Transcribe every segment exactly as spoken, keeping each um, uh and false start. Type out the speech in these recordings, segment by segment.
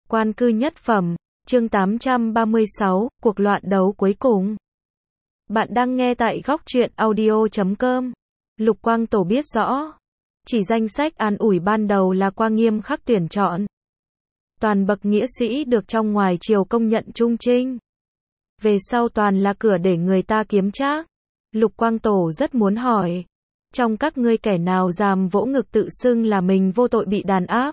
Quan cư nhất phẩm, chương tám trăm ba mươi sáu, cuộc loạn đấu cuối cùng. Bạn đang nghe tại góc truyện audio chấm com. Lục Quang Tổ biết rõ, chỉ danh sách an ủi ban đầu là qua nghiêm khắc tuyển chọn. Toàn bậc nghĩa sĩ được trong ngoài triều công nhận trung trinh. Về sau toàn là cửa để người ta kiếm trác. Lục Quang Tổ rất muốn hỏi, trong các ngươi kẻ nào dám vỗ ngực tự xưng là mình vô tội bị đàn áp?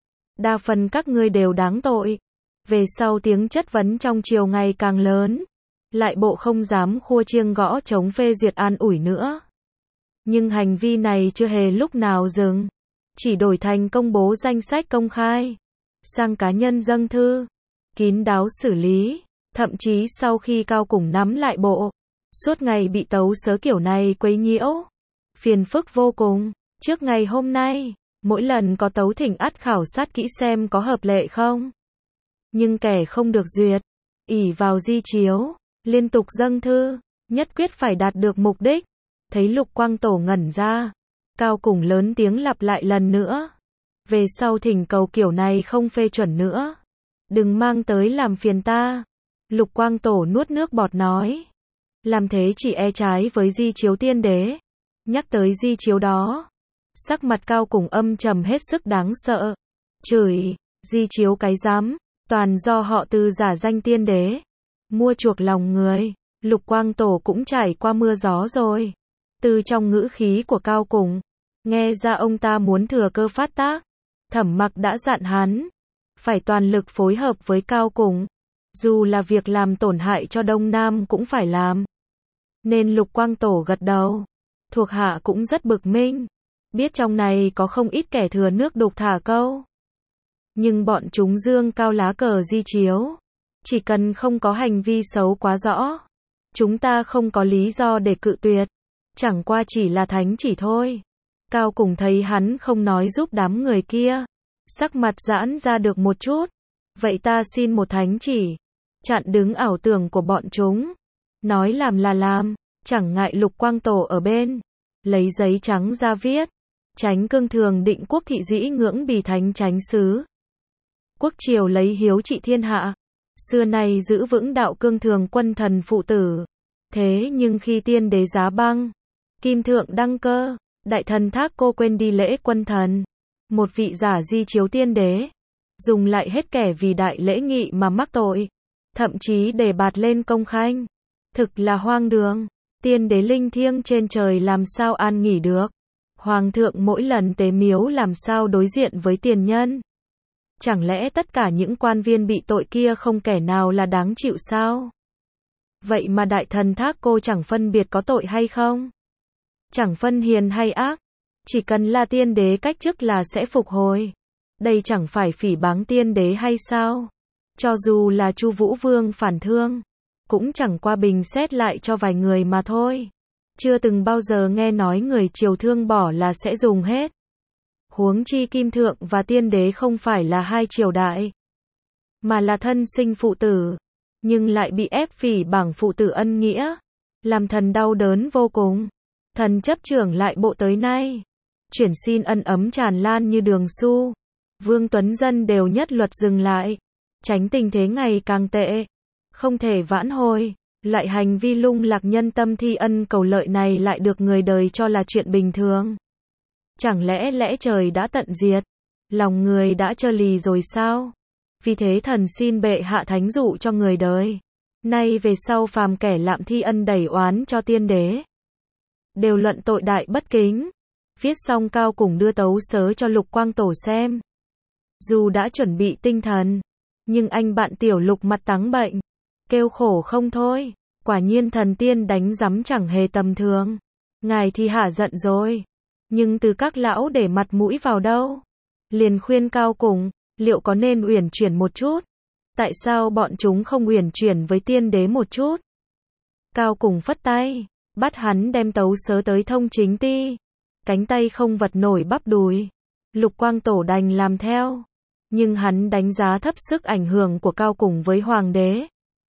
Đa phần các ngươi đều đáng tội. Về sau tiếng chất vấn trong triều ngày càng lớn, lại bộ không dám khua chiêng gõ trống phê duyệt an ủi nữa. Nhưng hành vi này chưa hề lúc nào dừng, chỉ đổi thành công bố danh sách công khai, sang cá nhân dâng thư, kín đáo xử lý. Thậm chí sau khi Cao Củng nắm lại bộ, suốt ngày bị tấu sớ kiểu này quấy nhiễu, phiền phức vô cùng. Trước ngày hôm nay, mỗi lần có tấu thỉnh ắt khảo sát kỹ xem có hợp lệ không. Nhưng kẻ không được duyệt, ỷ vào di chiếu, liên tục dâng thư, nhất quyết phải đạt được mục đích. Thấy Lục Quang Tổ ngẩn ra, Cao Củng lớn tiếng lặp lại lần nữa. Về sau thỉnh cầu kiểu này không phê chuẩn nữa. Đừng mang tới làm phiền ta. Lục Quang Tổ nuốt nước bọt nói. Làm thế chỉ e trái với di chiếu tiên đế. Nhắc tới di chiếu đó, sắc mặt Cao Củng âm trầm hết sức đáng sợ. Chửi, di chiếu cái dám, toàn do họ Từ giả danh tiên đế, mua chuộc lòng người. Lục Quang Tổ cũng trải qua mưa gió rồi. Từ trong ngữ khí của Cao Củng, nghe ra ông ta muốn thừa cơ phát tác. Thẩm Mặc đã dặn hắn, phải toàn lực phối hợp với Cao Củng. Dù là việc làm tổn hại cho Đông Nam cũng phải làm. Nên Lục Quang Tổ gật đầu. Thuộc hạ cũng rất bực minh. Biết trong này có không ít kẻ thừa nước đục thả câu. Nhưng bọn chúng dương cao lá cờ di chiếu. Chỉ cần không có hành vi xấu quá rõ, chúng ta không có lý do để cự tuyệt. Chẳng qua chỉ là thánh chỉ thôi. Cao Củng thấy hắn không nói giúp đám người kia, sắc mặt giãn ra được một chút. Vậy ta xin một thánh chỉ, chặn đứng ảo tưởng của bọn chúng. Nói làm là làm, chẳng ngại Lục Quang Tổ ở bên, lấy giấy trắng ra viết. Chánh cương thường định quốc thị dĩ ngưỡng bì thánh chánh xứ. Quốc triều lấy hiếu trị thiên hạ. Xưa nay giữ vững đạo cương thường quân thần phụ tử. Thế nhưng khi tiên đế giá băng, kim thượng đăng cơ, đại thần Thác Cô quên đi lễ quân thần. Một vị giả di chiếu tiên đế, dùng lại hết kẻ vì đại lễ nghị mà mắc tội. Thậm chí đề bạt lên công khanh. Thực là hoang đường. Tiên đế linh thiêng trên trời làm sao an nghỉ được. Hoàng thượng mỗi lần tế miếu làm sao đối diện với tiền nhân. Chẳng lẽ tất cả những quan viên bị tội kia không kẻ nào là đáng chịu sao? Vậy mà đại thần Thác Cô chẳng phân biệt có tội hay không? Chẳng phân hiền hay ác. Chỉ cần là tiên đế cách chức là sẽ phục hồi. Đây chẳng phải phỉ báng tiên đế hay sao? Cho dù là Chu Vũ Vương phản thương, cũng chẳng qua bình xét lại cho vài người mà thôi. Chưa từng bao giờ nghe nói người triều thương bỏ là sẽ dùng hết. Huống chi kim thượng và tiên đế không phải là hai triều đại, mà là thân sinh phụ tử, nhưng lại bị ép phỉ bảng phụ tử ân nghĩa, làm thần đau đớn vô cùng. Thần chấp trưởng lại bộ tới nay, chuyển xin ân ấm tràn lan như đường xu. Vương Tuấn Dân đều nhất luật dừng lại, tránh tình thế ngày càng tệ, không thể vãn hồi. Loại hành vi lung lạc nhân tâm thi ân cầu lợi này lại được người đời cho là chuyện bình thường. Chẳng lẽ lẽ trời đã tận diệt, lòng người đã trơ lì rồi sao? Vì thế thần xin bệ hạ thánh dụ cho người đời. Nay về sau phàm kẻ lạm thi ân đẩy oán cho tiên đế, đều luận tội đại bất kính. Viết xong Cao Củng đưa tấu sớ cho Lục Quang Tổ xem. Dù đã chuẩn bị tinh thần, nhưng anh bạn tiểu Lục mặt trắng bệnh, kêu khổ không thôi. Quả nhiên thần tiên đánh giấm chẳng hề tầm thường. Ngài thì hả giận rồi, nhưng từ các lão để mặt mũi vào đâu. Liền khuyên Cao Củng, liệu có nên uyển chuyển một chút? Tại sao bọn chúng không uyển chuyển với tiên đế một chút? Cao Củng phất tay, bắt hắn đem tấu sớ tới thông chính ti. Cánh tay không vật nổi bắp đùi. Lục Quang Tổ đành làm theo. Nhưng hắn đánh giá thấp sức ảnh hưởng của Cao Củng với hoàng đế.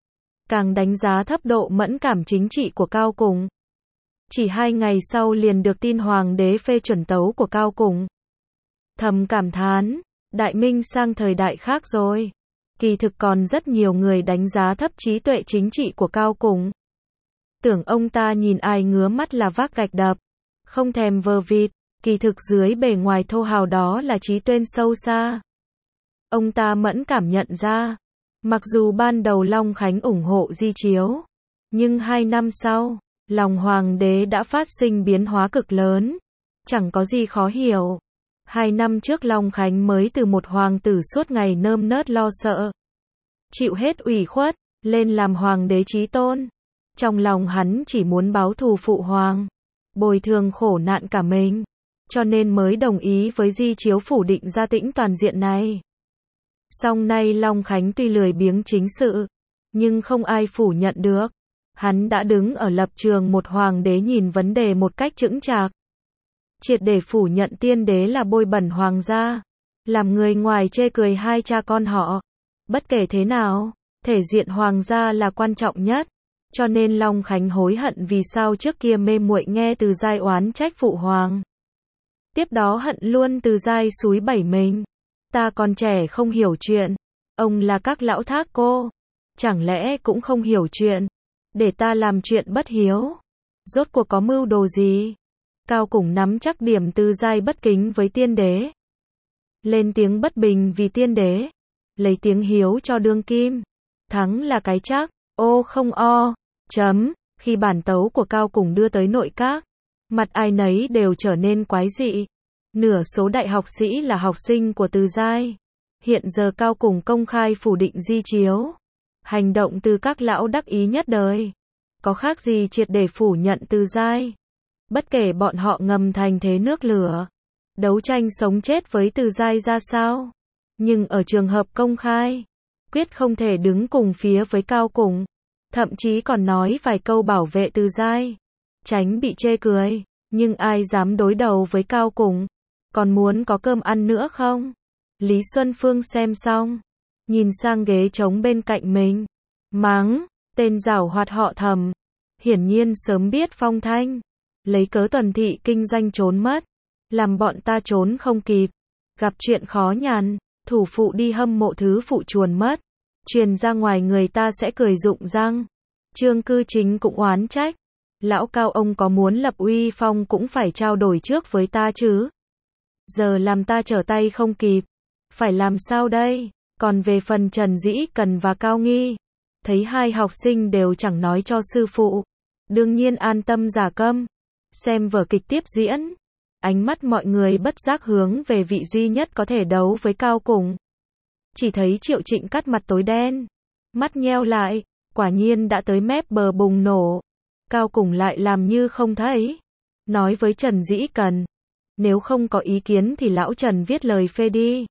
Càng đánh giá thấp độ mẫn cảm chính trị của Cao Củng. Chỉ hai ngày sau liền được tin hoàng đế phê chuẩn tấu của Cao Củng. Thầm cảm thán, đại minh sang thời đại khác rồi. Kỳ thực còn rất nhiều người đánh giá thấp trí tuệ chính trị của Cao Cùng. Tưởng ông ta nhìn ai ngứa mắt là vác gạch đập, không thèm vờ vịt, kỳ thực dưới bề ngoài thô hào đó là trí tuệ sâu xa. Ông ta mẫn cảm nhận ra, mặc dù ban đầu Long Khánh ủng hộ Di Chiếu, nhưng hai năm sau, lòng hoàng đế đã phát sinh biến hóa cực lớn, chẳng có gì khó hiểu. Hai năm trước Long Khánh mới từ một hoàng tử suốt ngày nơm nớt lo sợ, chịu hết ủy khuất, lên làm hoàng đế chí tôn. Trong lòng hắn chỉ muốn báo thù phụ hoàng, bồi thường khổ nạn cả mình, cho nên mới đồng ý với Di Chiếu phủ định gia tĩnh toàn diện này. Song nay Long Khánh tuy lười biếng chính sự, nhưng không ai phủ nhận được. Hắn đã đứng ở lập trường một hoàng đế nhìn vấn đề một cách chững chạc. Triệt để phủ nhận tiên đế là bôi bẩn hoàng gia, làm người ngoài chê cười hai cha con họ. Bất kể thế nào, thể diện hoàng gia là quan trọng nhất. Cho nên Long Khánh hối hận vì sao trước kia mê muội nghe Từ Giai oán trách phụ hoàng. Tiếp đó hận luôn Từ Giai xúi bẩy mình. Ta còn trẻ không hiểu chuyện, ông là các lão thác cô, chẳng lẽ cũng không hiểu chuyện, để ta làm chuyện bất hiếu. Rốt cuộc có mưu đồ gì? Cao Cùng nắm chắc điểm Từ Giai bất kính với tiên đế, lên tiếng bất bình vì tiên đế, lấy tiếng hiếu cho đương kim. Thắng là cái chắc, ô không o, chấm. Khi bản tấu của Cao Cùng đưa tới nội các, mặt ai nấy đều trở nên quái dị. Nửa số đại học sĩ là học sinh của Từ Giai. Hiện giờ Cao Cùng công khai phủ định Di Chiếu. Hành động từ các lão đắc ý nhất đời. Có khác gì triệt để phủ nhận Từ Giai. Bất kể bọn họ ngầm thành thế nước lửa, đấu tranh sống chết với Từ Giai ra sao. Nhưng ở trường hợp công khai, quyết không thể đứng cùng phía với Cao Cùng. Thậm chí còn nói vài câu bảo vệ Từ Giai, tránh bị chê cười. Nhưng ai dám đối đầu với Cao Cùng? Còn muốn có cơm ăn nữa không? Lý Xuân Phương xem xong, nhìn sang ghế trống bên cạnh mình, mắng, tên giảo hoạt họ Thẩm, hiển nhiên sớm biết phong thanh, lấy cớ tuần thị kinh doanh trốn mất, làm bọn ta trốn không kịp, gặp chuyện khó nhằn, thủ phụ đi hâm mộ thứ phụ chuồn mất, truyền ra ngoài người ta sẽ cười rụng răng. Trương Cư Chính cũng oán trách, lão Cao ông có muốn lập uy phong cũng phải trao đổi trước với ta chứ. Giờ làm ta trở tay không kịp, phải làm sao đây? Còn về phần Trần Dĩ Cần và Cao Nghi, thấy hai học sinh đều chẳng nói cho sư phụ, đương nhiên an tâm giả câm, xem vở kịch tiếp diễn. Ánh mắt mọi người bất giác hướng về vị duy nhất có thể đấu với Cao Cùng. Chỉ thấy Triệu Trịnh cắt mặt tối đen, mắt nheo lại, quả nhiên đã tới mép bờ bùng nổ. Cao Cùng lại làm như không thấy, nói với Trần Dĩ Cần, nếu không có ý kiến thì lão Trần viết lời phê đi.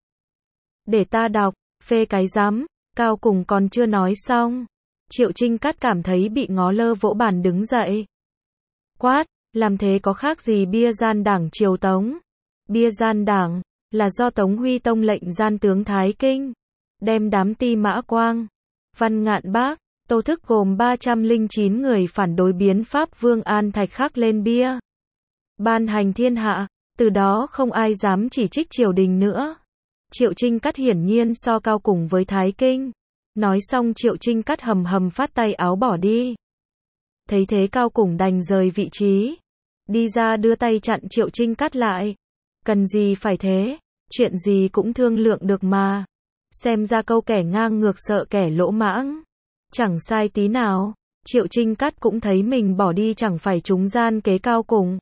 Để ta đọc, phê cái rắm. Cao Cùng còn chưa nói xong, Triệu Trinh Cát cảm thấy bị ngó lơ vỗ bàn đứng dậy. Quát, làm thế có khác gì bia gian đảng triều Tống? Bia gian đảng là do Tống Huy Tông lệnh gian tướng Thái Kinh, đem đám Ti Mã Quang, Văn Ngạn Bác, Tô Thức gồm ba trăm lẻ chín người phản đối biến pháp Vương An Thạch khắc lên bia, ban hành thiên hạ, từ đó không ai dám chỉ trích triều đình nữa. Triệu Trinh Cát hiển nhiên so Cao Cùng với Thái Kinh. Nói xong Triệu Trinh Cát hầm hầm phát tay áo bỏ đi. Thấy thế Cao Cùng đành rời vị trí, đi ra đưa tay chặn Triệu Trinh Cát lại. Cần gì phải thế, chuyện gì cũng thương lượng được mà. Xem ra câu kẻ ngang ngược sợ kẻ lỗ mãng, chẳng sai tí nào. Triệu Trinh Cát cũng thấy mình bỏ đi chẳng phải trúng gian kế Cao Cùng.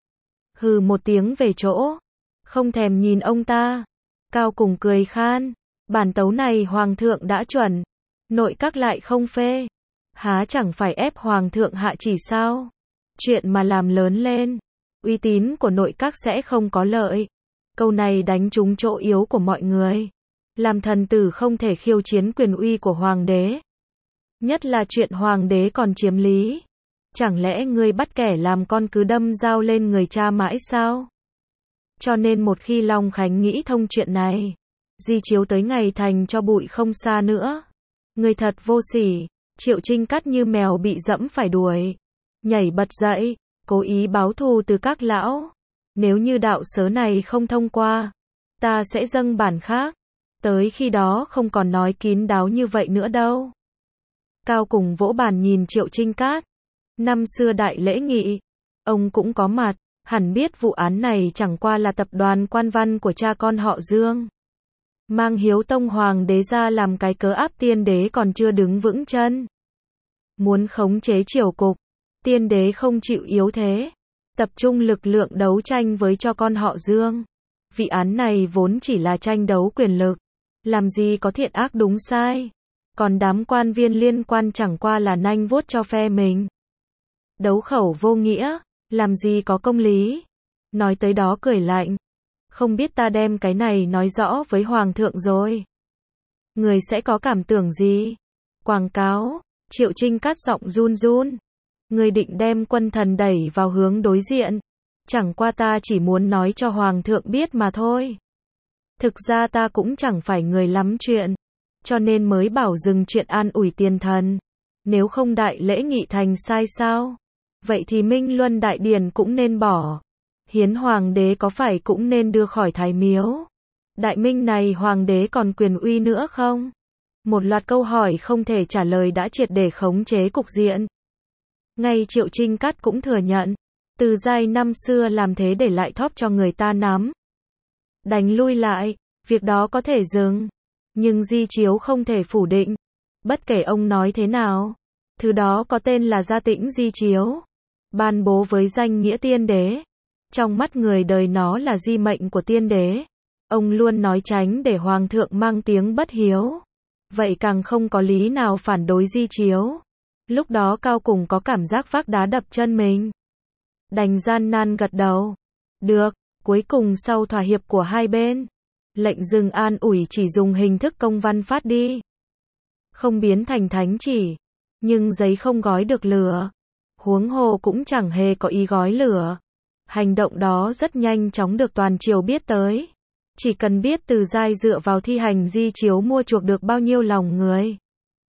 Hừ một tiếng về chỗ, không thèm nhìn ông ta. Cao Cùng cười khan, bản tấu này hoàng thượng đã chuẩn, nội các lại không phê, há chẳng phải ép hoàng thượng hạ chỉ sao? Chuyện mà làm lớn lên, uy tín của nội các sẽ không có lợi. Câu này đánh trúng chỗ yếu của mọi người. Làm thần tử không thể khiêu chiến quyền uy của hoàng đế. Nhất là chuyện hoàng đế còn chiếm lý. Chẳng lẽ ngươi bắt kẻ làm con cứ đâm dao lên người cha mãi sao? Cho nên một khi Long Khánh nghĩ thông chuyện này, Di Chiếu tới ngày thành cho bụi không xa nữa. Người thật vô sỉ. Triệu Trinh Cát như mèo bị dẫm phải đuổi, nhảy bật dậy, cố ý báo thù từ các lão. Nếu như đạo sớ này không thông qua, ta sẽ dâng bản khác. Tới khi đó không còn nói kín đáo như vậy nữa đâu. Cao Cùng vỗ bàn nhìn Triệu Trinh Cát. Năm xưa đại lễ nghị, ông cũng có mặt, hẳn biết vụ án này chẳng qua là tập đoàn quan văn của cha con họ Dương. Mang Hiếu Tông Hoàng đế ra làm cái cớ áp tiên đế còn chưa đứng vững chân. Muốn khống chế triều cục, tiên đế không chịu yếu thế, tập trung lực lượng đấu tranh với cho con họ Dương. Vị án này vốn chỉ là tranh đấu quyền lực, làm gì có thiện ác đúng sai. Còn đám quan viên liên quan chẳng qua là nanh vuốt cho phe mình. Đấu khẩu vô nghĩa, làm gì có công lý. Nói tới đó cười lạnh. Không biết ta đem cái này nói rõ với Hoàng thượng rồi. Người sẽ có cảm tưởng gì? Quảng cáo, Triệu Trinh Cát giọng run run. Người định đem quân thần đẩy vào hướng đối diện. Chẳng qua ta chỉ muốn nói cho Hoàng thượng biết mà thôi. Thực ra ta cũng chẳng phải người lắm chuyện. Cho nên mới bảo dừng chuyện an ủi tiền thần. Nếu không đại lễ nghị thành sai sao? Vậy thì Minh Luân Đại Điển cũng nên bỏ. Hiến Hoàng đế có phải cũng nên đưa khỏi Thái Miếu? Đại Minh này Hoàng đế còn quyền uy nữa không? Một loạt câu hỏi không thể trả lời đã triệt để khống chế cục diện. Ngay Triệu Trinh Cát cũng thừa nhận. Từ giai năm xưa làm thế để lại thóp cho người ta nắm. Đánh lui lại, việc đó có thể dừng. Nhưng di chiếu không thể phủ định. Bất kể ông nói thế nào, thứ đó có tên là Gia Tĩnh di chiếu. Ban bố với danh nghĩa tiên đế. Trong mắt người đời nó là di mệnh của tiên đế. Ông luôn nói tránh để Hoàng thượng mang tiếng bất hiếu. Vậy càng không có lý nào phản đối di chiếu. Lúc đó Cao Cùng có cảm giác vác đá đập chân mình. Đành gian nan gật đầu. Được, cuối cùng sau thỏa hiệp của hai bên. Lệnh dừng an ủi chỉ dùng hình thức công văn phát đi. Không biến thành thánh chỉ. Nhưng giấy không gói được lửa. Huống hồ cũng chẳng hề có ý gói lửa. Hành động đó rất nhanh chóng được toàn triều biết tới. Chỉ cần biết Từ Giai dựa vào thi hành di chiếu mua chuộc được bao nhiêu lòng người.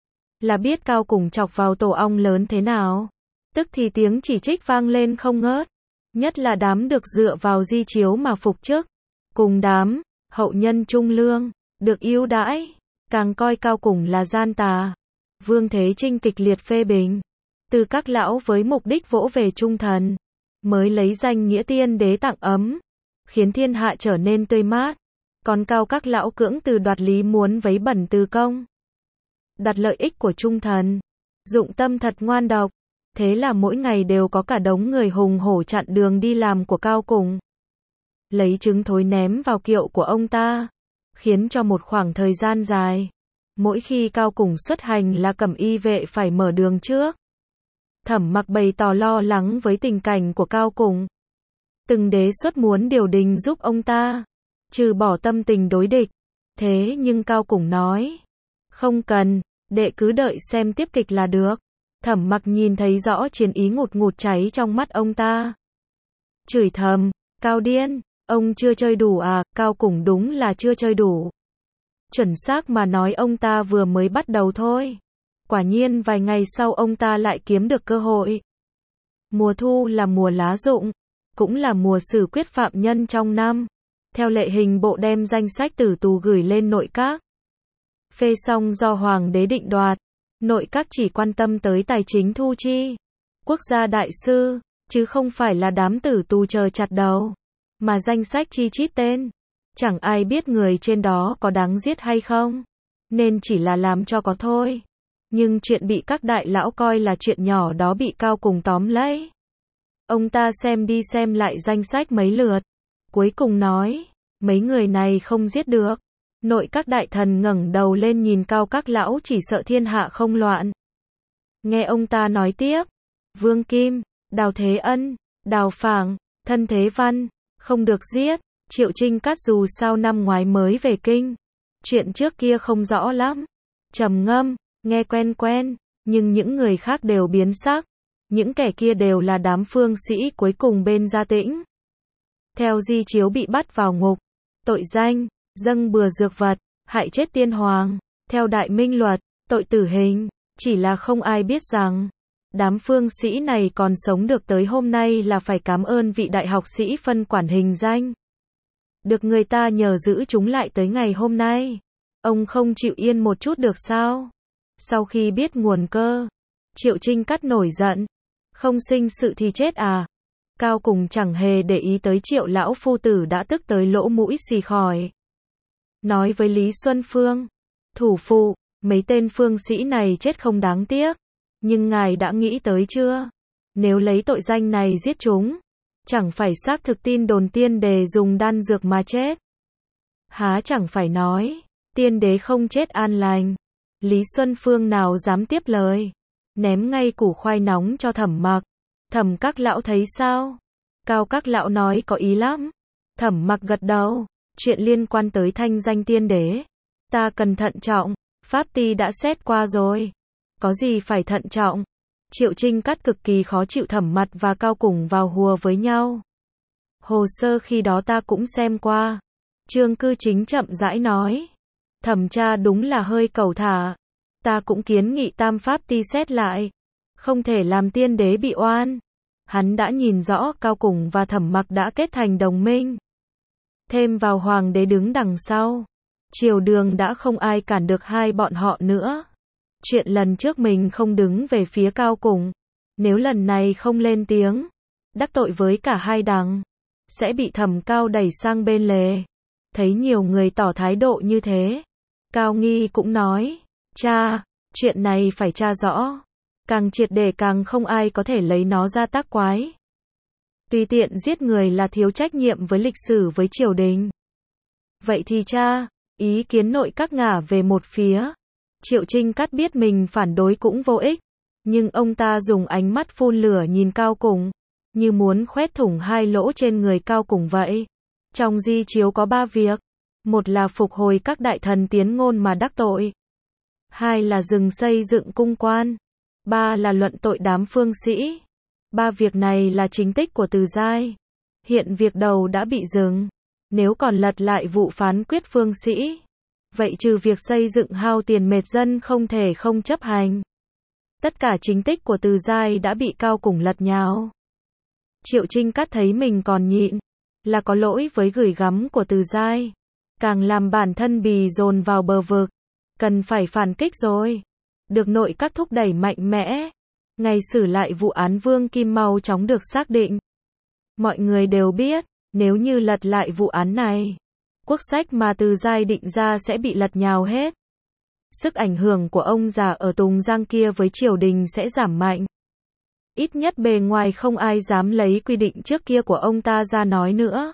Là biết Cao Cùng chọc vào tổ ong lớn thế nào. Tức thì tiếng chỉ trích vang lên không ngớt. Nhất là đám được dựa vào di chiếu mà phục chức. Cùng đám, hậu nhân trung lương, được ưu đãi. Càng coi Cao Cùng là gian tà. Vương Thế Trinh kịch liệt phê bình. Từ các lão với mục đích vỗ về trung thần. Mới lấy danh nghĩa tiên đế tặng ấm. Khiến thiên hạ trở nên tươi mát. Còn Cao các lão cưỡng từ đoạt lý muốn vấy bẩn từ công. Đặt lợi ích của trung thần. Dụng tâm thật ngoan độc. Thế là mỗi ngày đều có cả đống người hùng hổ chặn đường đi làm của Cao Cùng. Lấy trứng thối ném vào kiệu của ông ta. Khiến cho một khoảng thời gian dài. Mỗi khi Cao Cùng xuất hành là cẩm y vệ phải mở đường trước. Thẩm Mặc bày tỏ lo lắng với tình cảnh của Cao Cùng. Từng đế xuất muốn điều đình giúp ông ta. Trừ bỏ tâm tình đối địch. Thế nhưng Cao Cùng nói. Không cần, đệ cứ đợi xem tiếp kịch là được. Thẩm Mặc nhìn thấy rõ chiến ý ngụt ngụt cháy trong mắt ông ta. Chửi thầm, Cao điên, ông chưa chơi đủ à? Cao Cùng đúng là chưa chơi đủ. Chuẩn xác mà nói ông ta vừa mới bắt đầu thôi. Quả nhiên vài ngày sau ông ta lại kiếm được cơ hội. Mùa thu là mùa lá rụng, cũng là mùa xử quyết phạm nhân trong năm. Theo lệ hình bộ đem danh sách tử tù gửi lên nội các. Phê xong do Hoàng đế định đoạt. Nội các chỉ quan tâm tới tài chính thu chi. Quốc gia đại sư, chứ không phải là đám tử tù chờ chặt đầu. Mà danh sách chi chít tên. Chẳng ai biết người trên đó có đáng giết hay không. Nên chỉ là làm cho có thôi. Nhưng chuyện bị các đại lão coi là chuyện nhỏ đó bị Cao Cùng tóm lấy. Ông ta xem đi xem lại danh sách mấy lượt. Cuối cùng nói, mấy người này không giết được. Nội các đại thần ngẩng đầu lên nhìn Cao các lão chỉ sợ thiên hạ không loạn. Nghe ông ta nói tiếp, Vương Kim, Đào Thế Ân, Đào Phảng, Thân Thế Văn, không được giết. Triệu Trinh Cát dù sao năm ngoái mới về kinh. Chuyện trước kia không rõ lắm. Trầm ngâm, nghe quen quen, nhưng những người khác đều biến sắc. Những kẻ kia đều là đám phương sĩ cuối cùng bên Gia Tĩnh. Theo di chiếu bị bắt vào ngục. Tội danh, dâng bừa dược vật, hại chết tiên hoàng. Theo Đại Minh luật, tội tử hình. Chỉ là không ai biết rằng, đám phương sĩ này còn sống được tới hôm nay là phải cảm ơn vị đại học sĩ phân quản hình danh. Được người ta nhờ giữ chúng lại tới ngày hôm nay. Ông không chịu yên một chút được sao? Sau khi biết nguồn cơ, Triệu Trinh Cắt nổi giận. Không sinh sự thì chết à? Cao Cùng chẳng hề để ý tới Triệu lão phu tử đã tức tới lỗ mũi xì khòi. Nói với Lý Xuân Phương, thủ phụ, mấy tên phương sĩ này chết không đáng tiếc. Nhưng ngài đã nghĩ tới chưa? Nếu lấy tội danh này giết chúng, chẳng phải xác thực tin đồn tiên đế dùng đan dược mà chết. Há chẳng phải nói, tiên đế không chết an lành. Lý Xuân Phương nào dám tiếp lời, ném ngay củ khoai nóng cho Thẩm Mặc. Thẩm các lão thấy sao? Cao các lão nói có ý lắm. Thẩm Mặc gật đầu, chuyện liên quan tới thanh danh tiên đế, ta cần thận trọng, pháp ty đã xét qua rồi. Có gì phải thận trọng? Triệu Trinh Cắt cực kỳ khó chịu Thẩm Mặc và Cao Cùng vào hùa với nhau. Hồ sơ khi đó ta cũng xem qua. Trương Cư Chính chậm rãi nói. Thẩm cha đúng là hơi cẩu thả. Ta cũng kiến nghị tam pháp ty xét lại. Không thể làm tiên đế bị oan. Hắn đã nhìn rõ Cao Cùng và Thẩm Mặc đã kết thành đồng minh. Thêm vào hoàng đế đứng đằng sau. Triều đường đã không ai cản được hai bọn họ nữa. Chuyện lần trước mình không đứng về phía Cao Cùng. Nếu lần này không lên tiếng, đắc tội với cả hai đằng, sẽ bị Thẩm Cao đẩy sang bên lề. Thấy nhiều người tỏ thái độ như thế, Cao Nghi cũng nói, cha, chuyện này phải tra rõ. Càng triệt để càng không ai có thể lấy nó ra tác quái. Tùy tiện giết người là thiếu trách nhiệm với lịch sử với triều đình. Vậy thì cha, ý kiến nội các ngả về một phía. Triệu Trinh Cắt biết mình phản đối cũng vô ích. Nhưng ông ta dùng ánh mắt phun lửa nhìn Cao Cùng, như muốn khoét thủng hai lỗ trên người Cao Cùng vậy. Trong di chiếu có ba việc. Một là phục hồi các đại thần tiến ngôn mà đắc tội. Hai là dừng xây dựng cung quan. Ba là luận tội đám phương sĩ. Ba việc này là chính tích của Từ Giai. Hiện việc đầu đã bị dừng. Nếu còn lật lại vụ phán quyết phương sĩ, vậy trừ việc xây dựng hao tiền mệt dân không thể không chấp hành. Tất cả chính tích của Từ Giai đã bị Cao Cùng lật nhào. Triệu Trinh Cắt thấy mình còn nhịn, là có lỗi với gửi gắm của Từ Giai. Càng làm bản thân bì dồn vào bờ vực. Cần phải phản kích rồi. Được nội các thúc đẩy mạnh mẽ. Ngày xử lại vụ án Vương Kim mau chóng được xác định. Mọi người đều biết, nếu như lật lại vụ án này, quốc sách mà Từ Giai định ra sẽ bị lật nhào hết. Sức ảnh hưởng của ông già ở Tùng Giang kia với triều đình sẽ giảm mạnh. Ít nhất bề ngoài không ai dám lấy quy định trước kia của ông ta ra nói nữa.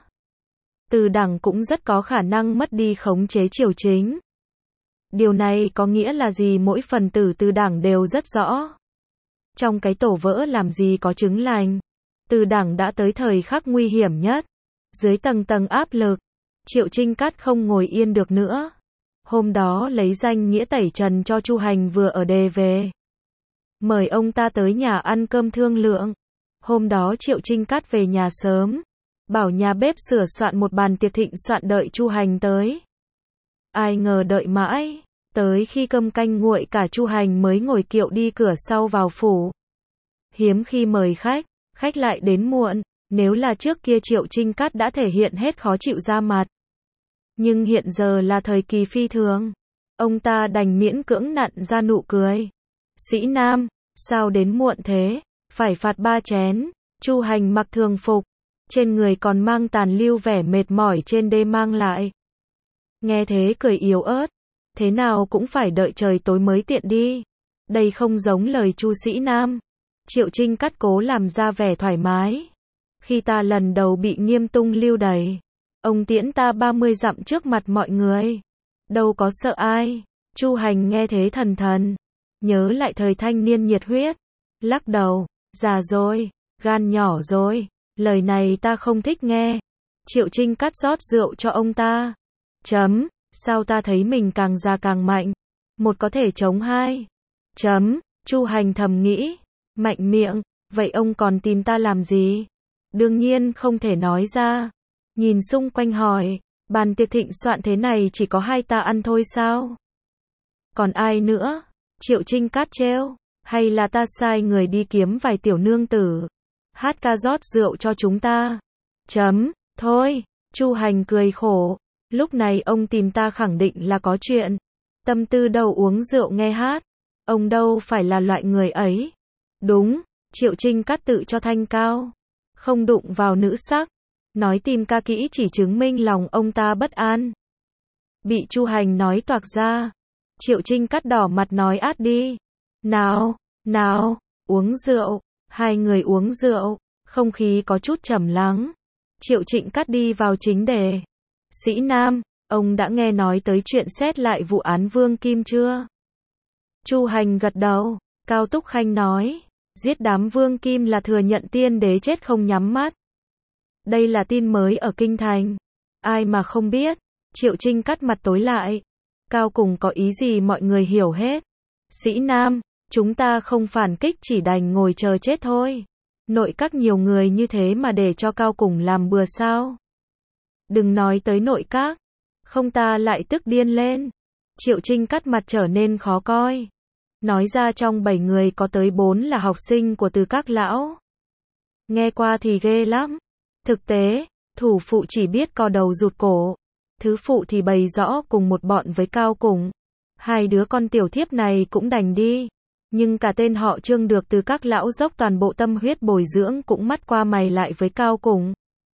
Từ đảng cũng rất có khả năng mất đi khống chế triều chính. Điều này có nghĩa là gì mỗi phần tử từ đảng đều rất rõ. Trong cái tổ vỡ làm gì có trứng lành. Từ đảng đã tới thời khắc nguy hiểm nhất. Dưới tầng tầng áp lực, Triệu Trinh Cắt không ngồi yên được nữa. Hôm đó lấy danh nghĩa tẩy trần cho Chu Hành vừa ở đề về. Mời ông ta tới nhà ăn cơm thương lượng. Hôm đó Triệu Trinh Cắt về nhà sớm. Bảo nhà bếp sửa soạn một bàn tiệc thịnh soạn đợi Chu Hành tới. Ai ngờ đợi mãi, tới khi cơm canh nguội cả Chu Hành mới ngồi kiệu đi cửa sau vào phủ. Hiếm khi mời khách, khách lại đến muộn, nếu là trước kia Triệu Trinh Cắt đã thể hiện hết khó chịu ra mặt. Nhưng hiện giờ là thời kỳ phi thường. Ông ta đành miễn cưỡng nặn ra nụ cười. Sĩ Nam, sao đến muộn thế? Phải phạt ba chén. Chu Hành mặc thường phục, trên người còn mang tàn lưu vẻ mệt mỏi trên đê mang lại. Nghe thế cười yếu ớt. Thế nào cũng phải đợi trời tối mới tiện đi. Đây không giống lời Chu Sĩ Nam. Triệu Trinh Cắt cố làm ra vẻ thoải mái. Khi ta lần đầu bị Nghiêm Tung lưu đày, ông tiễn ta ba mươi dặm trước mặt mọi người. Đâu có sợ ai. Chu Hành nghe thế thần thần. Nhớ lại thời thanh niên nhiệt huyết. Lắc đầu. Già rồi. Gan nhỏ rồi. Lời này ta không thích nghe. Triệu Trinh Cắt rót rượu cho ông ta. Chấm. Sao ta thấy mình càng già càng mạnh. Một có thể chống hai. Chấm. Chu Hành thầm nghĩ. Mạnh miệng. Vậy ông còn tìm ta làm gì? Đương nhiên không thể nói ra. Nhìn xung quanh hỏi. Bàn tiệc thịnh soạn thế này chỉ có hai ta ăn thôi sao? Còn ai nữa? Triệu Trinh Cắt trêu. Hay là ta sai người đi kiếm vài tiểu nương tử. Hát ca rót rượu cho chúng ta. Chấm. Thôi. Chu Hành cười khổ. Lúc này ông tìm ta khẳng định là có chuyện. Tâm tư đâu uống rượu nghe hát. Ông đâu phải là loại người ấy. Đúng, Triệu Trinh cắt tự cho thanh cao. Không đụng vào nữ sắc. Nói tìm ca kỹ chỉ chứng minh lòng ông ta bất an. Bị Chu Hành nói toạc ra. Triệu Trinh cắt đỏ mặt nói át đi. Nào, nào, uống rượu. Hai người uống rượu. Không khí có chút trầm lắng. Triệu Trịnh cắt đi vào chính đề. Sĩ Nam, ông đã nghe nói tới chuyện xét lại vụ án Vương Kim chưa? Chu Hành gật đầu. Cao Túc Khanh nói. Giết đám Vương Kim là thừa nhận tiên đế chết không nhắm mắt. Đây là tin mới ở Kinh Thành. Ai mà không biết. Triệu Trinh cắt mặt tối lại. Cao Cùng có ý gì mọi người hiểu hết. Sĩ Nam, chúng ta không phản kích chỉ đành ngồi chờ chết thôi. Nội các nhiều người như thế mà để cho Cao Cùng làm bừa sao? Đừng nói tới nội các. Không ta lại tức điên lên. Triệu Trinh cắt mặt trở nên khó coi. Nói ra trong bảy người có tới bốn là học sinh của Từ Các lão. Nghe qua thì ghê lắm. Thực tế, thủ phụ chỉ biết co đầu rụt cổ. Thứ phụ thì bày rõ cùng một bọn với Cao Cùng. Hai đứa con tiểu thiếp này cũng đành đi. Nhưng cả tên họ Trương được Từ Các lão dốc toàn bộ tâm huyết bồi dưỡng cũng mắt qua mày lại với Cao Cùng.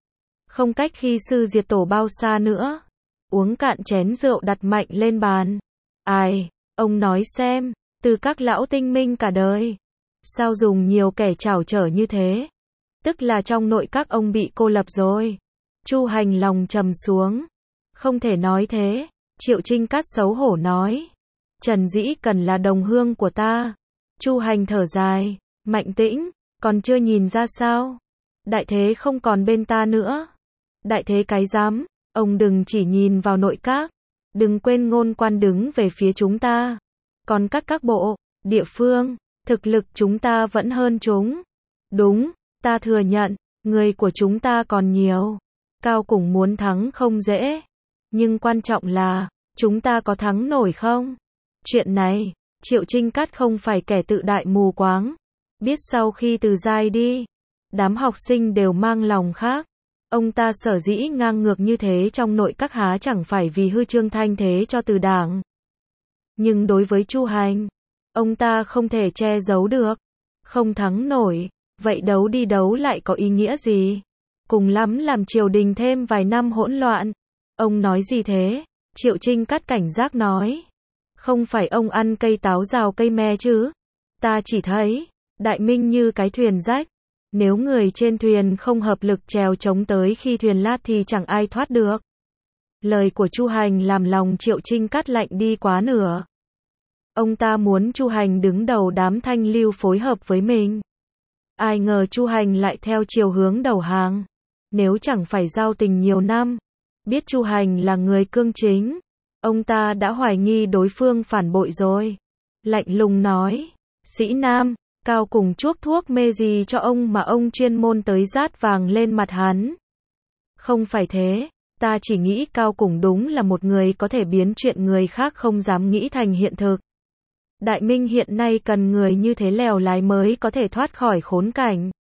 Không cách khi sư diệt tổ bao xa nữa. Uống cạn chén rượu đặt mạnh lên bàn. Ai, ông nói xem, Từ Các lão tinh minh cả đời. Sao dùng nhiều kẻ trảo trở như thế? Tức là trong nội các ông bị cô lập rồi. Chu Hành lòng trầm xuống. Không thể nói thế. Triệu Trinh cắt xấu hổ nói. Trần Dĩ Cần là đồng hương của ta. Chu Hành thở dài. Mạnh Tĩnh, còn chưa nhìn ra sao? Đại thế không còn bên ta nữa. Đại thế cái dám, ông đừng chỉ nhìn vào nội các. Đừng quên ngôn quan đứng về phía chúng ta. Còn các các bộ, địa phương, thực lực chúng ta vẫn hơn chúng. Đúng, ta thừa nhận, người của chúng ta còn nhiều. Cao Cùng muốn thắng không dễ. Nhưng quan trọng là, chúng ta có thắng nổi không? Chuyện này, Triệu Trinh cắt không phải kẻ tự đại mù quáng. Biết sau khi Từ Giai đi, đám học sinh đều mang lòng khác. Ông ta sở dĩ ngang ngược như thế trong nội các há chẳng phải vì hư trương thanh thế cho Từ đảng. Nhưng đối với Chu Hành, ông ta không thể che giấu được. Không thắng nổi, vậy đấu đi đấu lại có ý nghĩa gì? Cùng lắm làm triều đình thêm vài năm hỗn loạn. Ông nói gì thế? Triệu Trinh cắt cảnh giác nói. Không phải ông ăn cây táo rào cây me chứ? Ta chỉ thấy, đại minh như cái thuyền rách. Nếu người trên thuyền không hợp lực trèo chống tới khi thuyền lát thì chẳng ai thoát được. Lời của Chu Hành làm lòng Triệu Trinh cắt lạnh đi quá nửa. Ông ta muốn Chu Hành đứng đầu đám thanh lưu phối hợp với mình. Ai ngờ Chu Hành lại theo chiều hướng đầu hàng. Nếu chẳng phải giao tình nhiều năm, biết Chu Hành là người cương chính, ông ta đã hoài nghi đối phương phản bội rồi. Lạnh lùng nói, Sĩ Nam, Cao Cùng chuốc thuốc mê gì cho ông mà ông chuyên môn tới rát vàng lên mặt hắn. Không phải thế, ta chỉ nghĩ Cao Cùng đúng là một người có thể biến chuyện người khác không dám nghĩ thành hiện thực. Đại Minh hiện nay cần người như thế lèo lái mới có thể thoát khỏi khốn cảnh.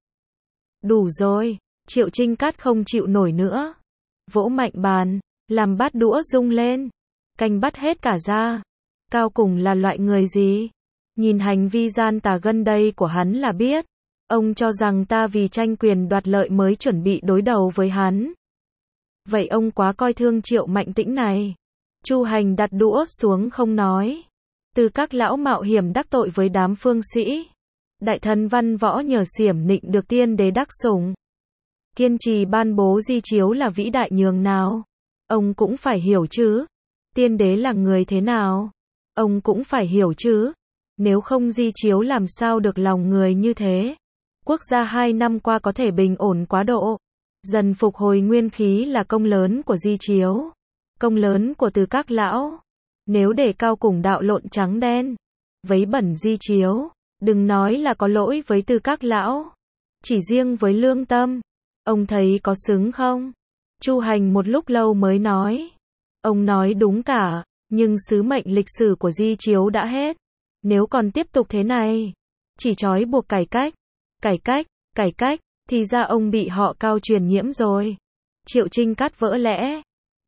Đủ rồi, Triệu Trinh cắt không chịu nổi nữa. Vỗ mạnh bàn, làm bát đũa rung lên. Canh bắt hết cả ra. Cao Cùng là loại người gì? Nhìn hành vi gian tà gần đây của hắn là biết. Ông cho rằng ta vì tranh quyền đoạt lợi mới chuẩn bị đối đầu với hắn. Vậy ông quá coi thương Triệu Mạnh Tĩnh này. Chu Hành đặt đũa xuống không nói. Từ Các lão mạo hiểm đắc tội với đám phương sĩ. Đại thần văn võ nhờ xiểm nịnh được tiên đế đắc sủng. Kiên trì ban bố di chiếu là vĩ đại nhường nào. Ông cũng phải hiểu chứ. Tiên đế là người thế nào? Ông cũng phải hiểu chứ. Nếu không di chiếu làm sao được lòng người như thế? Quốc gia hai năm qua có thể bình ổn quá độ. Dần phục hồi nguyên khí là công lớn của di chiếu. Công lớn của Từ Các lão. Nếu để Cao Cùng đạo lộn trắng đen, vấy bẩn di chiếu, đừng nói là có lỗi với Từ Các lão. Chỉ riêng với lương tâm, ông thấy có xứng không? Chu Hành một lúc lâu mới nói. Ông nói đúng cả, nhưng sứ mệnh lịch sử của di chiếu đã hết. Nếu còn tiếp tục thế này, chỉ trói buộc cải cách, cải cách, cải cách, thì ra ông bị họ Cao truyền nhiễm rồi. Triệu Trinh cắt vỡ lẽ.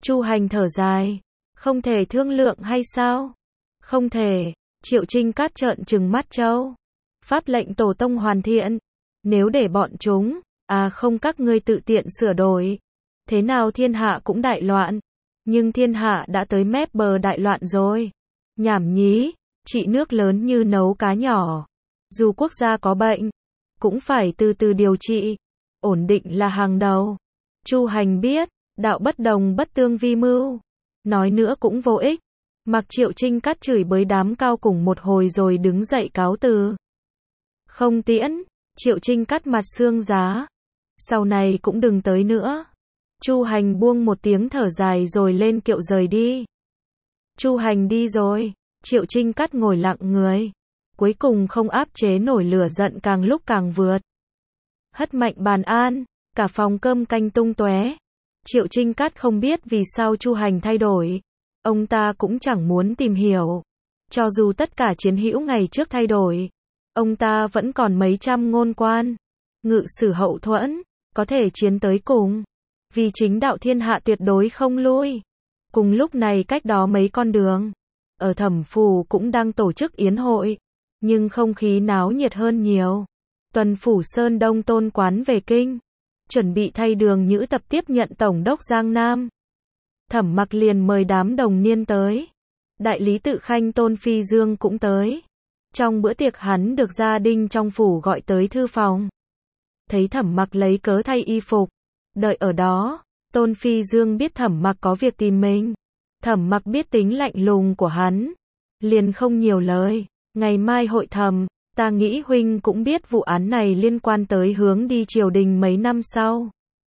Chu Hành thở dài. Không thể thương lượng hay sao? Không thể. Triệu Trinh Cát trợn trừng mắt trâu. Pháp lệnh tổ tông hoàn thiện. Nếu để bọn chúng, à không các ngươi tự tiện sửa đổi. Thế nào thiên hạ cũng đại loạn. Nhưng thiên hạ đã tới mép bờ đại loạn rồi. Nhảm nhí, trị nước lớn như nấu cá nhỏ. Dù quốc gia có bệnh, cũng phải từ từ điều trị. Ổn định là hàng đầu. Chu Hành biết, đạo bất đồng bất tương vi mưu. Nói nữa cũng vô ích. Mặc Triệu Trinh Cát chửi bới đám cao cùng một hồi rồi đứng dậy cáo từ. Không tiễn, Triệu Trinh Cát mặt xương giá. Sau này cũng đừng tới nữa. Chu Hành buông một tiếng thở dài rồi lên kiệu rời đi. Chu Hành đi rồi, Triệu Trinh Cát ngồi lặng người. Cuối cùng không áp chế nổi lửa giận càng lúc càng vượt. Hất mạnh bàn an, cả phòng cơm canh tung tóe. Triệu Trinh Cát không biết vì sao Chu Hành thay đổi. Ông ta cũng chẳng muốn tìm hiểu. Cho dù tất cả chiến hữu ngày trước thay đổi, ông ta vẫn còn mấy trăm ngôn quan. Ngự sử hậu thuẫn, có thể chiến tới cùng. Vì chính đạo thiên hạ tuyệt đối không lui. Cùng lúc này cách đó mấy con đường, ở Thẩm Phủ cũng đang tổ chức yến hội. Nhưng không khí náo nhiệt hơn nhiều. Tuần Phủ Sơn Đông Tôn Quán về kinh. Chuẩn bị thay Đường Nhữ tập tiếp nhận Tổng đốc Giang Nam. Thẩm Mặc liền mời đám đồng niên tới. Đại lý tự khanh Tôn Phi Dương cũng tới. Trong bữa tiệc hắn được gia đình trong phủ gọi tới thư phòng. Thấy Thẩm Mặc lấy cớ thay y phục, đợi ở đó, Tôn Phi Dương biết Thẩm Mặc có việc tìm mình. Thẩm Mặc biết tính lạnh lùng của hắn, liền không nhiều lời. Ngày mai hội thẩm, ta nghĩ huynh cũng biết vụ án này liên quan tới hướng đi triều đình mấy năm sau.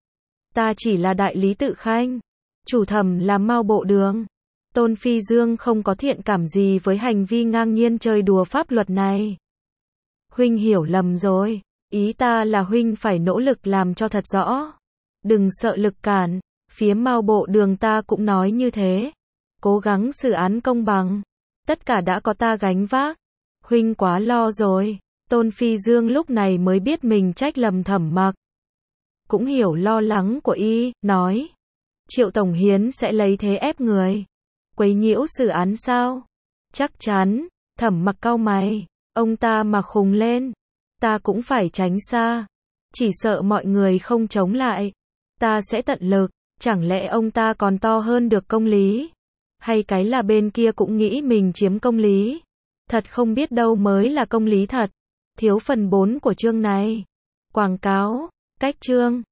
Ta chỉ là đại lý tự khanh, chủ thẩm là Mao Bộ Đường. Tôn Phi Dương không có thiện cảm gì với hành vi ngang nhiên chơi đùa pháp luật này. Huynh hiểu lầm rồi, ý ta là huynh phải nỗ lực làm cho thật rõ. Đừng sợ lực cản, phía Mao Bộ Đường ta cũng nói như thế. Cố gắng xử án công bằng, tất cả đã có ta gánh vác. Huynh quá lo rồi. Tôn Phi Dương lúc này mới biết mình trách lầm Thẩm Mặc. Cũng hiểu lo lắng của y, nói. Triệu Tổng Hiến sẽ lấy thế ép người. Quấy nhiễu xử án sao? Chắc chắn. Thẩm Mặc cau mày. Ông ta mà khùng lên, ta cũng phải tránh xa. Chỉ sợ mọi người không chống lại. Ta sẽ tận lực. Chẳng lẽ ông ta còn to hơn được công lý? Hay cái là bên kia cũng nghĩ mình chiếm công lý? Thật không biết đâu mới là công lý thật. Thiếu phần bốn của chương này. Quảng cáo, cách chương.